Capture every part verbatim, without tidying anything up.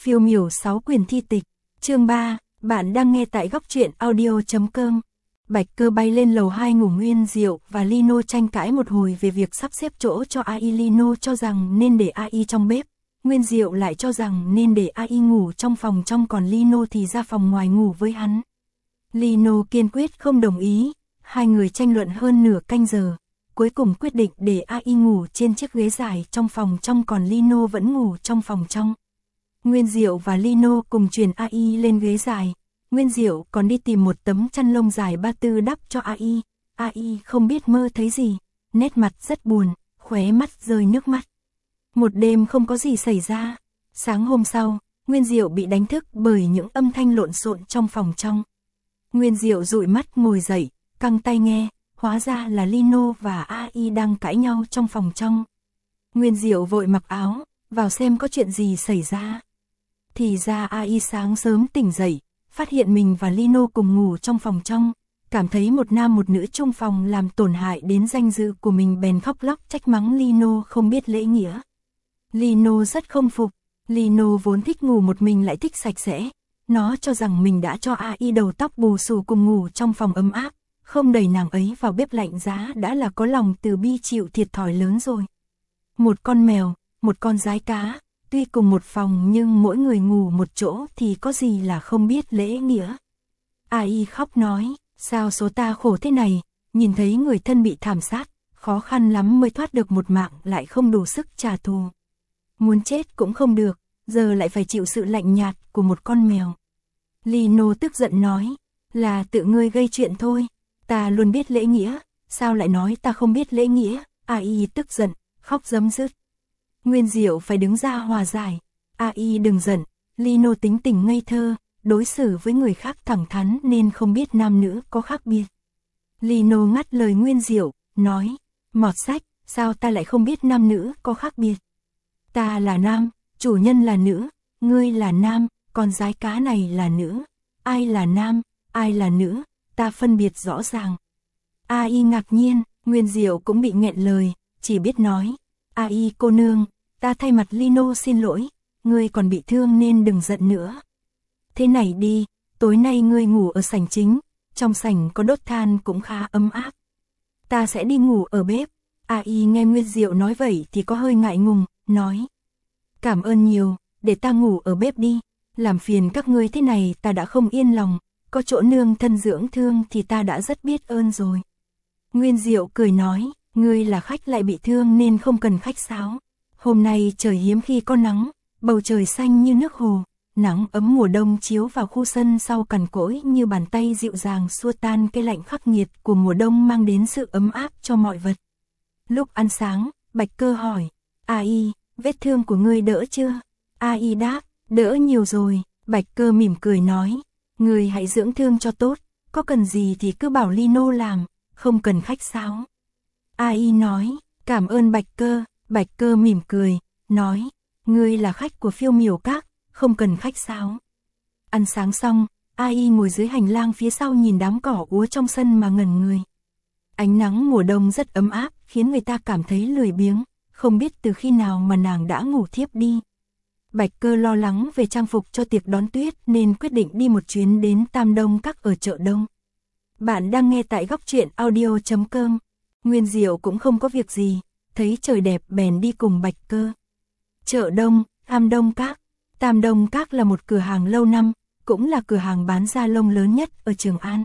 Phiêu miểu sáu quyển thi tịch, chương ba, bạn đang nghe tại góc truyện audio chấm com. Bạch Cơ bay lên lầu hai ngủ, Nguyên Diệu và Lino tranh cãi một hồi về việc sắp xếp chỗ cho a i. Lino cho rằng nên để a i trong bếp, Nguyên Diệu lại cho rằng nên để a i ngủ trong phòng trong, còn Lino thì ra phòng ngoài ngủ với hắn. Lino kiên quyết không đồng ý, hai người tranh luận hơn nửa canh giờ, cuối cùng quyết định để a i ngủ trên chiếc ghế dài trong phòng trong, còn Lino vẫn ngủ trong phòng trong. Nguyên Diệu và Lino cùng chuyển a i lên ghế dài, Nguyên Diệu còn đi tìm một tấm chăn lông dài ba tư đắp cho a i. a i không biết mơ thấy gì, nét mặt rất buồn, khóe mắt rơi nước mắt. Một đêm không có gì xảy ra. Sáng hôm sau, Nguyên Diệu bị đánh thức bởi những âm thanh lộn xộn trong phòng trong. Nguyên Diệu dụi mắt ngồi dậy, căng tai nghe, hóa ra là Lino và a i đang cãi nhau trong phòng trong. Nguyên Diệu vội mặc áo, vào xem có chuyện gì xảy ra. Thì ra a i sáng sớm tỉnh dậy, phát hiện mình và Lino cùng ngủ trong phòng trong, cảm thấy một nam một nữ chung phòng làm tổn hại đến danh dự của mình, bèn khóc lóc trách mắng Lino không biết lễ nghĩa. Lino rất không phục, Lino vốn thích ngủ một mình lại thích sạch sẽ, nó cho rằng mình đã cho a i đầu tóc bù xù cùng ngủ trong phòng ấm áp, không đẩy nàng ấy vào bếp lạnh giá đã là có lòng từ bi, chịu thiệt thòi lớn rồi. Một con mèo, một con giái cá, tuy cùng một phòng nhưng mỗi người ngủ một chỗ thì có gì là không biết lễ nghĩa. a i khóc nói, sao số ta khổ thế này, nhìn thấy người thân bị thảm sát, khó khăn lắm mới thoát được một mạng lại không đủ sức trả thù. Muốn chết cũng không được, giờ lại phải chịu sự lạnh nhạt của một con mèo. Lino tức giận nói, là tự ngươi gây chuyện thôi, ta luôn biết lễ nghĩa, sao lại nói ta không biết lễ nghĩa. a i tức giận, khóc rấm rứt. Nguyên Diệu phải đứng ra hòa giải, a i đừng giận, Lino tính tình ngây thơ, đối xử với người khác thẳng thắn nên không biết nam nữ có khác biệt. Lino ngắt lời Nguyên Diệu, nói, mọt sách, sao ta lại không biết nam nữ có khác biệt. Ta là nam, chủ nhân là nữ, ngươi là nam, con giái cá này là nữ, ai là nam, ai là nữ, ta phân biệt rõ ràng. a i ngạc nhiên, Nguyên Diệu cũng bị nghẹn lời, chỉ biết nói, a i cô nương, ta thay mặt Lino xin lỗi, ngươi còn bị thương nên đừng giận nữa. Thế này đi, tối nay ngươi ngủ ở sảnh chính, trong sảnh có đốt than cũng khá ấm áp. Ta sẽ đi ngủ ở bếp. a i nghe Nguyên Diệu nói vậy thì có hơi ngại ngùng, nói, cảm ơn nhiều, để ta ngủ ở bếp đi, làm phiền các ngươi thế này ta đã không yên lòng, có chỗ nương thân dưỡng thương thì ta đã rất biết ơn rồi. Nguyên Diệu cười nói, ngươi là khách lại bị thương nên không cần khách sáo. Hôm nay trời hiếm khi có nắng, bầu trời xanh như nước hồ, nắng ấm mùa đông chiếu vào khu sân sau cằn cỗi như bàn tay dịu dàng xua tan cái lạnh khắc nghiệt của mùa đông, mang đến sự ấm áp cho mọi vật. Lúc ăn sáng, Bạch Cơ hỏi, a i, vết thương của ngươi đỡ chưa? a i đáp, đỡ nhiều rồi. Bạch Cơ mỉm cười nói, ngươi hãy dưỡng thương cho tốt, có cần gì thì cứ bảo Lino làm, không cần khách sáo. a i nói, cảm ơn Bạch Cơ. Bạch Cơ mỉm cười, nói, ngươi là khách của Phiêu miểu các, không cần khách sáo. Ăn sáng xong, a i ngồi dưới hành lang phía sau nhìn đám cỏ úa trong sân mà ngẩn người. Ánh nắng mùa đông rất ấm áp, khiến người ta cảm thấy lười biếng, không biết từ khi nào mà nàng đã ngủ thiếp đi. Bạch Cơ lo lắng về trang phục cho tiệc đón tuyết nên quyết định đi một chuyến đến Tam Đông Các ở chợ Đông. Bạn đang nghe tại góc truyện audio chấm com. Nguyên Diệu cũng không có việc gì, thấy trời đẹp bèn đi cùng Bạch Cơ. Chợ Đông, Tam Đông Các. Tam Đông Các là một cửa hàng lâu năm, cũng là cửa hàng bán da lông lớn nhất ở Trường An.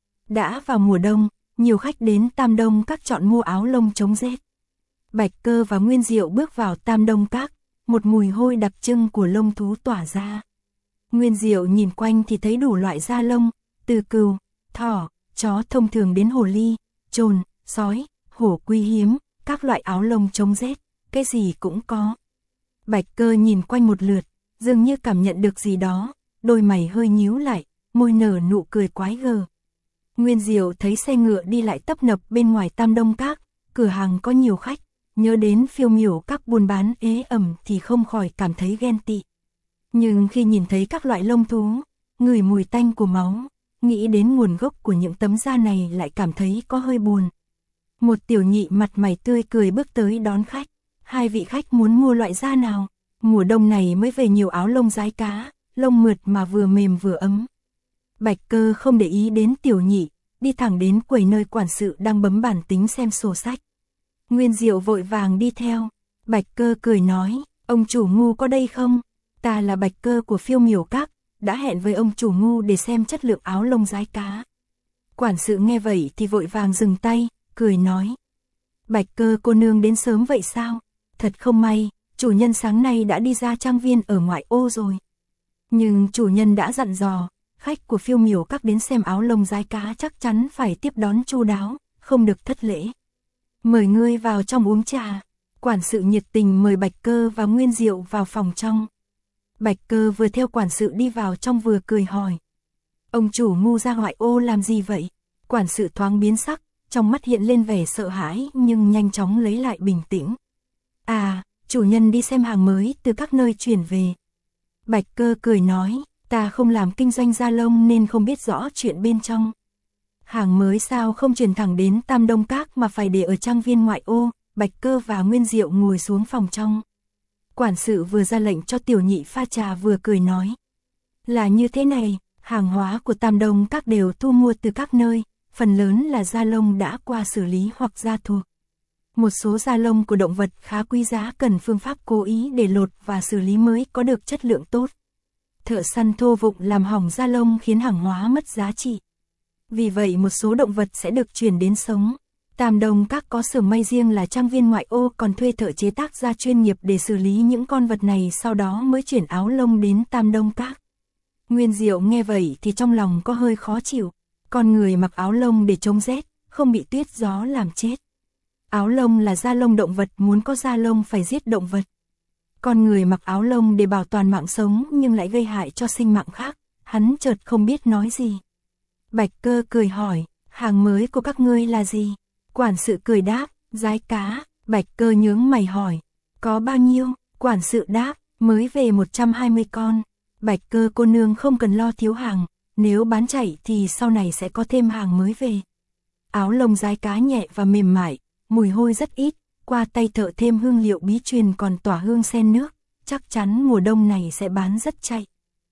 Đã vào mùa đông, nhiều khách đến Tam Đông Các chọn mua áo lông chống rét. Bạch Cơ và Nguyên Diệu bước vào Tam Đông Các, một mùi hôi đặc trưng của lông thú tỏa ra. Nguyên Diệu nhìn quanh thì thấy đủ loại da lông, từ cừu, thỏ, chó thông thường đến hồ ly, trồn, sói, hổ quý hiếm, các loại áo lông chống rét, cái gì cũng có. Bạch Cơ nhìn quanh một lượt, dường như cảm nhận được gì đó, đôi mày hơi nhíu lại, môi nở nụ cười quái gở. Nguyên Diệu thấy xe ngựa đi lại tấp nập bên ngoài Tam Đông Các, cửa hàng có nhiều khách, nhớ đến Phiêu miểu các buôn bán ế ẩm thì không khỏi cảm thấy ghen tị. Nhưng khi nhìn thấy các loại lông thú, ngửi mùi tanh của máu, nghĩ đến nguồn gốc của những tấm da này lại cảm thấy có hơi buồn. Một tiểu nhị mặt mày tươi cười bước tới đón khách. Hai vị khách muốn mua loại da nào? Mùa đông này mới về nhiều áo lông dái cá, lông mượt mà vừa mềm vừa ấm. Bạch Cơ không để ý đến Tiểu Nhị, đi thẳng đến quầy nơi quản sự đang bấm bản tính xem sổ sách. Nguyên Diệu vội vàng đi theo. Bạch Cơ cười nói, ông chủ Ngu có đây không? Ta là Bạch Cơ của Phiêu Miểu Các, đã hẹn với ông chủ Ngu để xem chất lượng áo lông dái cá. Quản sự nghe vậy thì vội vàng dừng tay, cười nói. Bạch Cơ cô nương đến sớm vậy sao? Thật không may, chủ nhân sáng nay đã đi ra trang viên ở ngoại ô rồi. Nhưng chủ nhân đã dặn dò, khách của Phiêu Miểu Các đến xem áo lông dái cá chắc chắn phải tiếp đón chu đáo, không được thất lễ. Mời ngươi vào trong uống trà. Quản sự nhiệt tình mời Bạch Cơ và Nguyên Diệu vào phòng trong. Bạch Cơ vừa theo quản sự đi vào trong vừa cười hỏi. Ông chủ Ngu ra ngoại ô làm gì vậy? Quản sự thoáng biến sắc, trong mắt hiện lên vẻ sợ hãi nhưng nhanh chóng lấy lại bình tĩnh. À, chủ nhân đi xem hàng mới từ các nơi chuyển về. Bạch Cơ cười nói, ta không làm kinh doanh da lông nên không biết rõ chuyện bên trong. Hàng mới sao không chuyển thẳng đến Tam Đông Các mà phải để ở trang viên ngoại ô. Bạch Cơ và Nguyên Diệu ngồi xuống phòng trong. Quản sự vừa ra lệnh cho Tiểu Nhị pha trà vừa cười nói. Là như thế này, hàng hóa của Tam Đông Các đều thu mua từ các nơi, phần lớn là da lông đã qua xử lý hoặc da thuộc. Một số da lông của động vật khá quý giá cần phương pháp cố ý để lột và xử lý mới có được chất lượng tốt. Thợ săn thô vụng làm hỏng da lông khiến hàng hóa mất giá trị. Vì vậy một số động vật sẽ được chuyển đến sống. Tam Đông Các có xưởng may riêng là trang viên ngoại ô còn thuê thợ chế tác da chuyên nghiệp để xử lý những con vật này sau đó mới chuyển áo lông đến Tam Đông Các. Nguyên Diệu nghe vậy thì trong lòng có hơi khó chịu. Con người mặc áo lông để chống rét, không bị tuyết gió làm chết. Áo lông là da lông động vật, muốn có da lông phải giết động vật. Con người mặc áo lông để bảo toàn mạng sống nhưng lại gây hại cho sinh mạng khác, hắn chợt không biết nói gì. Bạch Cơ cười hỏi, hàng mới của các ngươi là gì? Quản sự cười đáp, dái cá. Bạch Cơ nhướng mày hỏi, có bao nhiêu? Quản sự đáp, mới về một trăm hai mươi con. Bạch Cơ cô nương không cần lo thiếu hàng, nếu bán chạy thì sau này sẽ có thêm hàng mới về. Áo lông dái cá nhẹ và mềm mại, mùi hôi rất ít, qua tay thợ thêm hương liệu bí truyền còn tỏa hương sen nước, chắc chắn mùa đông này sẽ bán rất chạy.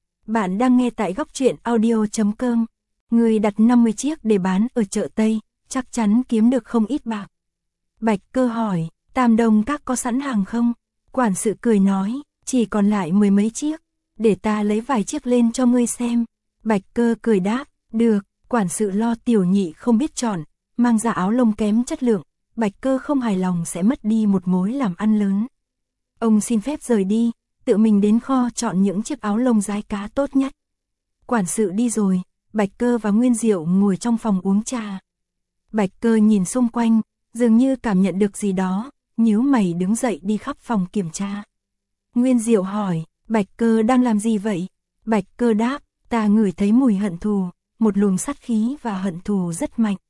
Bạn đang nghe tại góc truyện audio chấm com. Người đặt năm mươi chiếc để bán ở chợ Tây, chắc chắn kiếm được không ít bạc. Bạch Cơ hỏi, Tam Đông Các có sẵn hàng không? Quản sự cười nói, chỉ còn lại mười mấy chiếc, để ta lấy vài chiếc lên cho ngươi xem. Bạch Cơ cười đáp, được. Quản sự lo Tiểu Nhị không biết chọn, mang ra áo lông kém chất lượng, Bạch Cơ không hài lòng sẽ mất đi một mối làm ăn lớn. Ông xin phép rời đi, tự mình đến kho chọn những chiếc áo lông dái cá tốt nhất. Quản sự đi rồi, Bạch Cơ và Nguyên Diệu ngồi trong phòng uống trà. Bạch Cơ nhìn xung quanh, dường như cảm nhận được gì đó, nhíu mày đứng dậy đi khắp phòng kiểm tra. Nguyên Diệu hỏi, Bạch Cơ đang làm gì vậy? Bạch Cơ đáp, ta ngửi thấy mùi hận thù, một luồng sát khí và hận thù rất mạnh.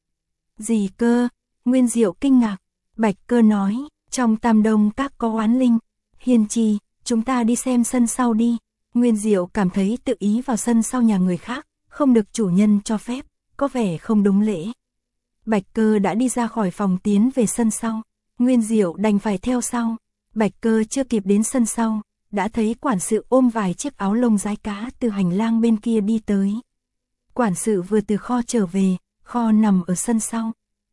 Gì cơ? Nguyên Diệu kinh ngạc. Bạch Cơ nói, trong Tam Đông Các có oán linh. Hiên Chi, chúng ta đi xem sân sau đi. Nguyên Diệu cảm thấy tự ý vào sân sau nhà người khác, không được chủ nhân cho phép, có vẻ không đúng lễ. Bạch Cơ đã đi ra khỏi phòng tiến về sân sau. Nguyên Diệu đành phải theo sau. Bạch Cơ chưa kịp đến sân sau, đã thấy quản sự ôm vài chiếc áo lông dái cá từ hành lang bên kia đi tới. Quản sự vừa từ kho trở về, kho nằm ở sân sau.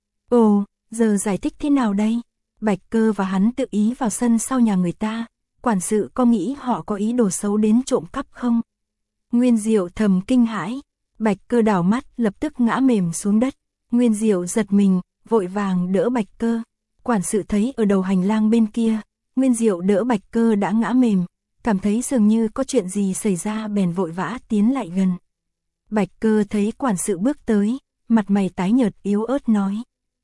Ồ, giờ giải thích thế nào đây? Bạch Cơ và hắn tự ý vào sân sau nhà người ta, quản sự có nghĩ họ có ý đồ xấu đến trộm cắp không? Nguyên Diệu thầm kinh hãi, Bạch Cơ đảo mắt lập tức ngã mềm xuống đất. Nguyên Diệu giật mình, vội vàng đỡ Bạch Cơ. Quản sự thấy ở đầu hành lang bên kia, Nguyên Diệu đỡ Bạch Cơ đã ngã mềm, cảm thấy dường như có chuyện gì xảy ra bèn vội vã tiến lại gần. Bạch Cơ thấy quản sự bước tới, mặt mày tái nhợt yếu ớt nói.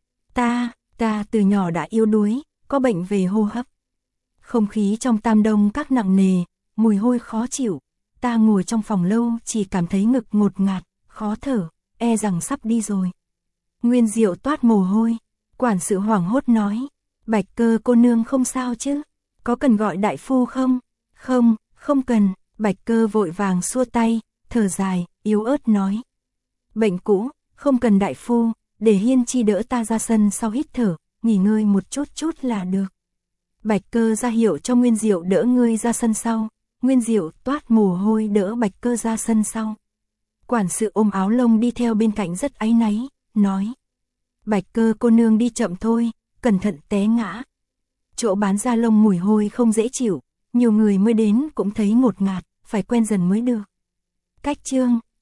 Ta, ta từ nhỏ đã yếu đuối, có bệnh về hô hấp. Không khí trong Tam Đông Các nặng nề, mùi hôi khó chịu, ta ngồi trong phòng lâu chỉ cảm thấy ngực ngột ngạt, khó thở, e rằng sắp đi rồi. Nguyên Diệu toát mồ hôi, quản sự hoảng hốt nói, Bạch Cơ cô nương không sao chứ, có cần gọi đại phu không? Không, không cần. Bạch Cơ vội vàng xua tay, thở dài, yếu ớt nói. Bệnh cũ, không cần đại phu, để Hiên Chi đỡ ta ra sân sau hít thở, nghỉ ngơi một chút chút là được. Bạch Cơ ra hiệu cho Nguyên Diệu đỡ ngươi ra sân sau. Nguyên Diệu toát mồ hôi đỡ Bạch Cơ ra sân sau. Quản sự ôm áo lông đi theo bên cạnh rất áy náy, nói. Bạch Cơ cô nương đi chậm thôi, cẩn thận té ngã. Chỗ bán da lông mùi hôi không dễ chịu, nhiều người mới đến cũng thấy ngột ngạt, phải quen dần mới được. Cách chương